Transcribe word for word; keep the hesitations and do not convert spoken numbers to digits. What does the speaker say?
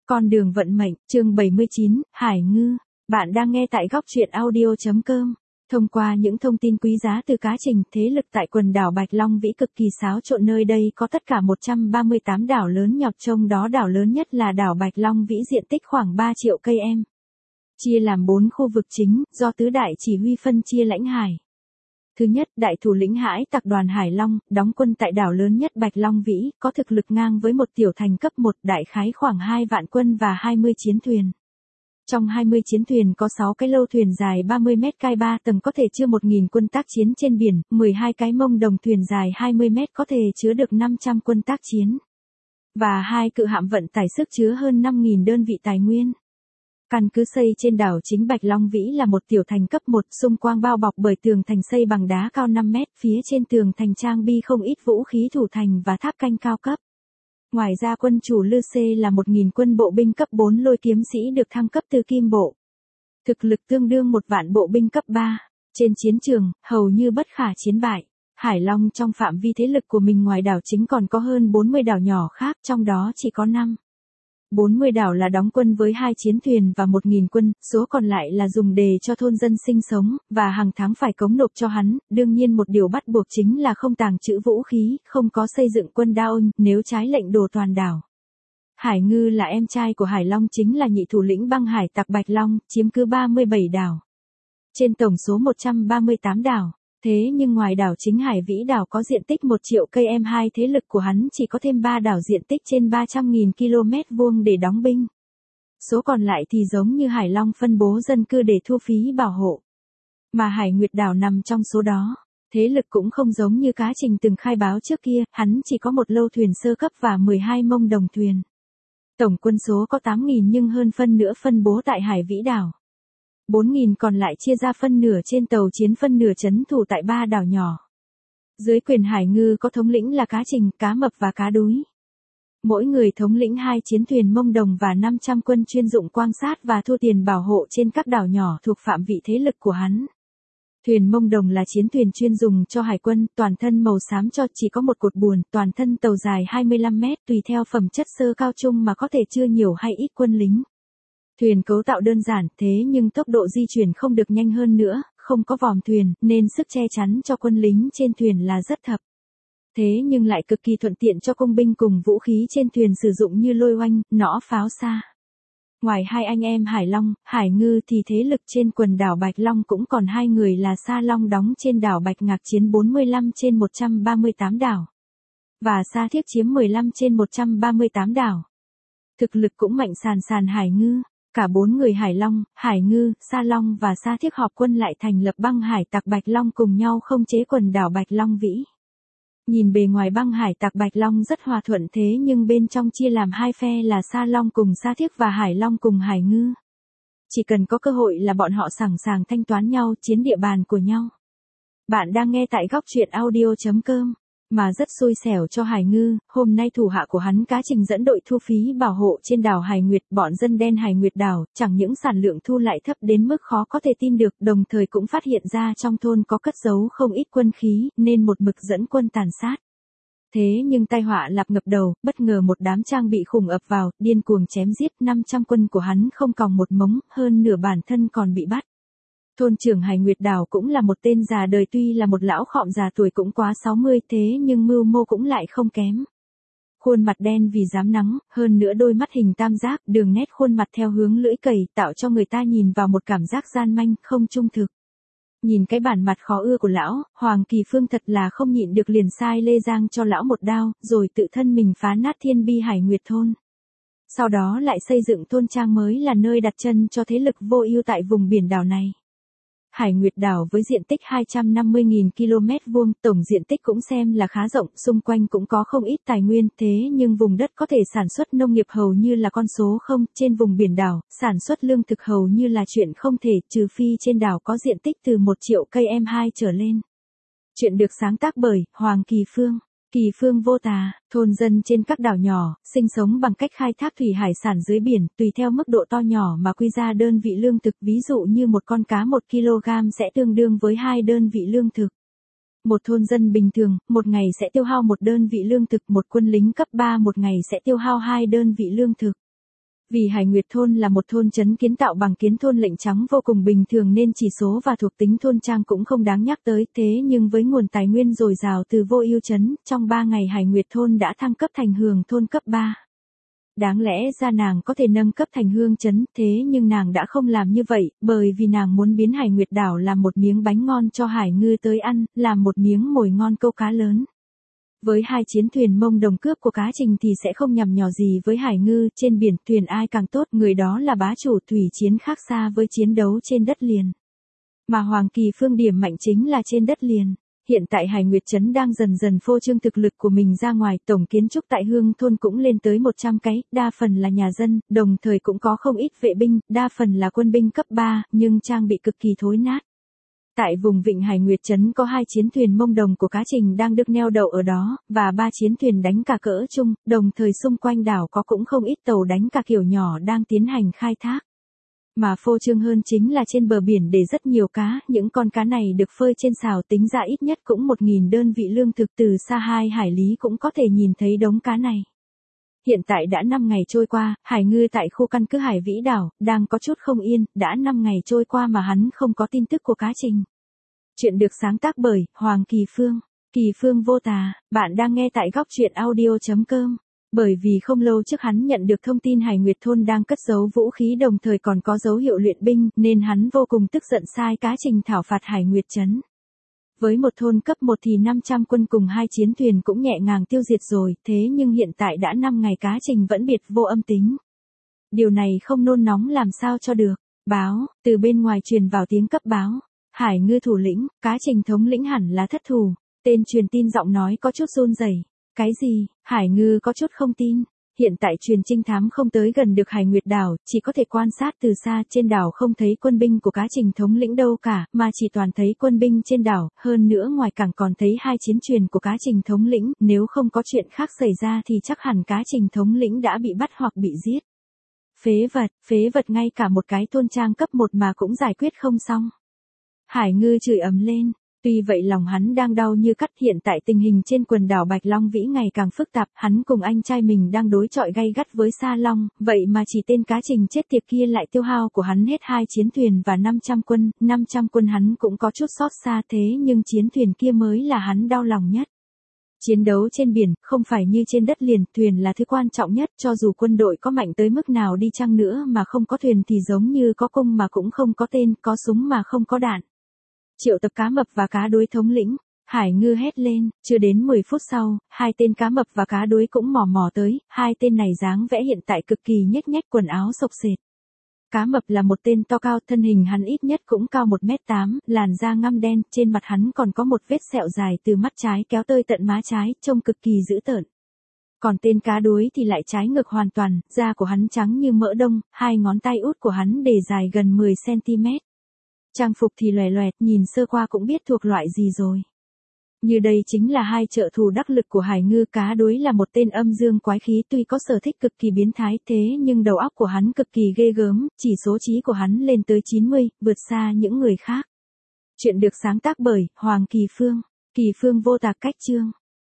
Con đường vận mệnh, chương bảy mươi chín, Hải Ngư. Bạn đang nghe tại góc truyện audio chấm com. Thông qua những thông tin quý giá từ cá trình, thế lực tại quần đảo Bạch Long Vĩ cực kỳ xáo trộn, nơi đây có tất cả một trăm ba mươi tám đảo lớn nhỏ, trong đó đảo lớn nhất là đảo Bạch Long Vĩ, diện tích khoảng ba triệu cây em. Chia làm bốn khu vực chính, do tứ đại chỉ huy phân chia lãnh hải. Thứ nhất, đại thủ lĩnh Hải Tặc đoàn Hải Long, đóng quân tại đảo lớn nhất Bạch Long Vĩ, có thực lực ngang với một tiểu thành cấp một, đại khái khoảng hai vạn quân và hai mươi chiến thuyền. Trong hai mươi chiến thuyền có sáu cái lâu thuyền dài ba mươi mét cai ba tầng có thể chứa một nghìn quân tác chiến trên biển, mười hai cái mông đồng thuyền dài hai mươi mét có thể chứa được năm trăm quân tác chiến. Và hai cự hạm vận tải sức chứa hơn năm nghìn đơn vị tài nguyên. Căn cứ xây trên đảo chính Bạch Long Vĩ là một tiểu thành cấp một, xung quanh bao bọc bởi tường thành xây bằng đá cao năm mét, phía trên tường thành trang bị không ít vũ khí thủ thành và tháp canh cao cấp. Ngoài ra quân chủ Lư Xê là một nghìn quân bộ binh cấp bốn lôi kiếm sĩ được thăng cấp từ kim bộ. Thực lực tương đương một vạn bộ binh cấp ba. Trên chiến trường, hầu như bất khả chiến bại. Hải Long trong phạm vi thế lực của mình ngoài đảo chính còn có hơn bốn mươi đảo nhỏ khác, trong đó chỉ có năm. bốn mươi đảo là đóng quân với hai chiến thuyền và một nghìn quân, số còn lại là dùng để cho thôn dân sinh sống, và hàng tháng phải cống nộp cho hắn. Đương nhiên một điều bắt buộc chính là không tàng trữ vũ khí, không có xây dựng quân đao, nếu trái lệnh đổ toàn đảo. Hải Ngư là em trai của Hải Long, chính là nhị thủ lĩnh băng hải tặc Bạch Long, chiếm cứ ba mươi bảy đảo. Trên tổng số một trăm ba mươi tám đảo. Thế nhưng ngoài đảo chính Hải Vĩ đảo có diện tích một triệu cây em hai, thế lực của hắn chỉ có thêm ba đảo diện tích trên ba trăm nghìn ki lô mét vuông để đóng binh. Số còn lại thì giống như Hải Long phân bố dân cư để thu phí bảo hộ. Mà Hải Nguyệt đảo nằm trong số đó. Thế lực cũng không giống như cá trình từng khai báo trước kia, hắn chỉ có một lâu thuyền sơ cấp và mười hai mông đồng thuyền. Tổng quân số có tám nghìn nhưng hơn phân nửa phân bố tại Hải Vĩ đảo. bốn nghìn còn lại chia ra phân nửa trên tàu chiến, phân nửa trấn thủ tại ba đảo nhỏ. Dưới quyền Hải Ngư có thống lĩnh là cá trình, cá mập và cá đúi. Mỗi người thống lĩnh hai chiến thuyền mông đồng và năm trăm quân chuyên dụng quan sát và thu tiền bảo hộ trên các đảo nhỏ thuộc phạm vị thế lực của hắn. Thuyền mông đồng là chiến thuyền chuyên dùng cho hải quân, toàn thân màu xám cho, chỉ có một cột buồm, toàn thân tàu dài hai mươi lăm mét, tùy theo phẩm chất sơ cao trung mà có thể chứa nhiều hay ít quân lính. Thuyền cấu tạo đơn giản, thế nhưng tốc độ di chuyển không được nhanh hơn nữa, không có vòm thuyền, nên sức che chắn cho quân lính trên thuyền là rất thấp. Thế nhưng lại cực kỳ thuận tiện cho công binh cùng vũ khí trên thuyền sử dụng như lôi oanh, nỏ, pháo xa. Ngoài hai anh em Hải Long, Hải Ngư thì thế lực trên quần đảo Bạch Long cũng còn hai người là Sa Long đóng trên đảo Bạch Ngạc chiếm bốn mươi lăm trên một trăm ba mươi tám đảo. Và Sa Thiếc chiếm mười lăm trên một trăm ba mươi tám đảo. Thực lực cũng mạnh sàn sàn Hải Ngư. Cả bốn người Hải Long, Hải Ngư, Sa Long và Sa Thiếc họp quân lại thành lập băng hải tặc Bạch Long, cùng nhau khống chế quần đảo Bạch Long Vĩ. Nhìn bề ngoài băng hải tặc Bạch Long rất hòa thuận, thế nhưng bên trong chia làm hai phe là Sa Long cùng Sa Thiếc và Hải Long cùng Hải Ngư. Chỉ cần có cơ hội là bọn họ sẵn sàng thanh toán nhau, chiếm địa bàn của nhau. Bạn đang nghe tại góc truyện audio chấm com. Mà rất xui xẻo cho Hải Ngư, hôm nay thủ hạ của hắn cá trình dẫn đội thu phí bảo hộ trên đảo Hải Nguyệt, bọn dân đen Hải Nguyệt đảo, chẳng những sản lượng thu lại thấp đến mức khó có thể tin được, đồng thời cũng phát hiện ra trong thôn có cất giấu không ít quân khí, nên một mực dẫn quân tàn sát. Thế nhưng tai họa lập ngập đầu, bất ngờ một đám trang bị khủng ập vào, điên cuồng chém giết, năm trăm quân của hắn không còng một mống, hơn nửa bản thân còn bị bắt. Thôn trưởng Hải Nguyệt đảo cũng là một tên già đời, tuy là một lão khọm già tuổi cũng quá sáu mươi, thế nhưng mưu mô cũng lại không kém. Khuôn mặt đen vì dám nắng, hơn nữa đôi mắt hình tam giác, đường nét khuôn mặt theo hướng lưỡi cày, tạo cho người ta nhìn vào một cảm giác gian manh, không trung thực. Nhìn cái bản mặt khó ưa của lão, Hoàng Kỳ Phương thật là không nhịn được liền sai Lê Giang cho lão một đao, rồi tự thân mình phá nát thiên bi Hải Nguyệt thôn. Sau đó lại xây dựng thôn trang mới là nơi đặt chân cho thế lực vô ưu tại vùng biển đảo này. Hải Nguyệt đảo với diện tích hai trăm năm mươi nghìn ki lô mét vuông, tổng diện tích cũng xem là khá rộng, xung quanh cũng có không ít tài nguyên, thế nhưng vùng đất có thể sản xuất nông nghiệp hầu như là con số không, trên vùng biển đảo, sản xuất lương thực hầu như là chuyện không thể, trừ phi trên đảo có diện tích từ một triệu cây em hai trở lên. Chuyện được sáng tác bởi Hoàng Kỳ Phương. Kỳ Phương vô tà, thôn dân trên các đảo nhỏ, sinh sống bằng cách khai thác thủy hải sản dưới biển, tùy theo mức độ to nhỏ mà quy ra đơn vị lương thực, ví dụ như một con cá một ki lô gam sẽ tương đương với hai đơn vị lương thực. Một thôn dân bình thường, một ngày sẽ tiêu hao một đơn vị lương thực, một quân lính cấp ba một ngày sẽ tiêu hao hai đơn vị lương thực. Vì Hải Nguyệt thôn là một thôn trấn kiến tạo bằng kiến thôn lệnh trắng vô cùng bình thường nên chỉ số và thuộc tính thôn trang cũng không đáng nhắc tới, thế nhưng với nguồn tài nguyên dồi dào từ Vô Ưu trấn, trong ba ngày Hải Nguyệt thôn đã thăng cấp thành Hường thôn cấp ba. Đáng lẽ ra nàng có thể nâng cấp thành Hương trấn, thế nhưng nàng đã không làm như vậy, bởi vì nàng muốn biến Hải Nguyệt đảo làm một miếng bánh ngon cho hải ngư tới ăn, làm một miếng mồi ngon câu cá lớn. Với hai chiến thuyền mông đồng cướp của Cá Trình thì sẽ không nhằm nhò gì với hải ngư, trên biển thuyền ai càng tốt, người đó là bá chủ, thủy chiến khác xa với chiến đấu trên đất liền. Mà Hoàng Kỳ Phương điểm mạnh chính là trên đất liền. Hiện tại Hải Nguyệt trấn đang dần dần phô trương thực lực của mình ra ngoài, tổng kiến trúc tại Hương thôn cũng lên tới một trăm cái, đa phần là nhà dân, đồng thời cũng có không ít vệ binh, đa phần là quân binh cấp ba, nhưng trang bị cực kỳ thối nát. Tại vùng vịnh Hải Nguyệt trấn có hai chiến thuyền mông đồng của Cá Trình đang được neo đậu ở đó, và ba chiến thuyền đánh cả cỡ chung, đồng thời xung quanh đảo có cũng không ít tàu đánh cả kiểu nhỏ đang tiến hành khai thác. Mà phô trương hơn chính là trên bờ biển để rất nhiều cá, những con cá này được phơi trên xào, tính ra ít nhất cũng một nghìn đơn vị lương thực, từ xa hai hải lý cũng có thể nhìn thấy đống cá này. Hiện tại đã năm ngày trôi qua, hải ngư tại khu căn cứ Hải Vĩ đảo, đang có chút không yên, đã năm ngày trôi qua mà hắn không có tin tức của Cá Trình. Chuyện được sáng tác bởi Hoàng Kỳ Phương, Kỳ Phương vô tà, bạn đang nghe tại góc truyện audio chấm com. Bởi vì không lâu trước hắn nhận được thông tin Hải Nguyệt thôn đang cất giấu vũ khí đồng thời còn có dấu hiệu luyện binh, nên hắn vô cùng tức giận sai Cá Trình thảo phạt Hải Nguyệt trấn. Với một thôn cấp một thì năm trăm quân cùng hai chiến thuyền cũng nhẹ nhàng tiêu diệt rồi, thế nhưng hiện tại đã năm ngày Cá Trình vẫn biệt vô âm tính. Điều này không nôn nóng làm sao cho được. Báo, từ bên ngoài truyền vào tiếng cấp báo. Hải ngư thủ lĩnh, Cá Trình thống lĩnh hẳn là thất thủ. Tên truyền tin giọng nói có chút run rẩy. Cái gì? Hải ngư có chút không tin. Hiện tại truyền trinh thám không tới gần được Hải Nguyệt đảo, chỉ có thể quan sát từ xa, trên đảo không thấy quân binh của Cá Trình thống lĩnh đâu cả, mà chỉ toàn thấy quân binh trên đảo, hơn nữa ngoài cảng còn thấy hai chiến thuyền của Cá Trình thống lĩnh, nếu không có chuyện khác xảy ra thì chắc hẳn Cá Trình thống lĩnh đã bị bắt hoặc bị giết. Phế vật, phế vật, ngay cả một cái thôn trang cấp một mà cũng giải quyết không xong. Hải ngư chửi ầm lên. Tuy vậy lòng hắn đang đau như cắt, hiện tại tình hình trên quần đảo Bạch Long Vĩ ngày càng phức tạp, hắn cùng anh trai mình đang đối chọi gay gắt với Sa Long, vậy mà chỉ tên Cá Trình chết tiệt kia lại tiêu hao của hắn hết hai chiến thuyền và năm trăm quân, năm trăm quân hắn cũng có chút xót xa, thế nhưng chiến thuyền kia mới là hắn đau lòng nhất. Chiến đấu trên biển, không phải như trên đất liền, thuyền là thứ quan trọng nhất, cho dù quân đội có mạnh tới mức nào đi chăng nữa mà không có thuyền thì giống như có cung mà cũng không có tên, có súng mà không có đạn. Triệu tập cá mập và cá đuối thống lĩnh, Hải ngư hét lên, chưa đến mười phút sau, hai tên cá mập và cá đuối cũng mò mò tới, hai tên này dáng vẻ hiện tại cực kỳ nhếch nhếch, quần áo xộc xệch. Cá mập là một tên to cao, thân hình hắn ít nhất cũng cao một mét tám, làn da ngăm đen, trên mặt hắn còn có một vết sẹo dài từ mắt trái kéo tới tận má trái, trông cực kỳ dữ tợn. Còn tên cá đuối thì lại trái ngược hoàn toàn, da của hắn trắng như mỡ đông, hai ngón tay út của hắn để dài gần mười xăng-ti-mét. Trang phục thì loè loẹt, nhìn sơ qua cũng biết thuộc loại gì rồi. Như đây chính là hai trợ thủ đắc lực của hải ngư. Cá đuối là một tên âm dương quái khí, tuy có sở thích cực kỳ biến thái, thế nhưng đầu óc của hắn cực kỳ ghê gớm, chỉ số trí của hắn lên tới chín mươi, vượt xa những người khác. Chuyện được sáng tác bởi Hoàng Kỳ Phương, Kỳ Phương vô tà, cách chương.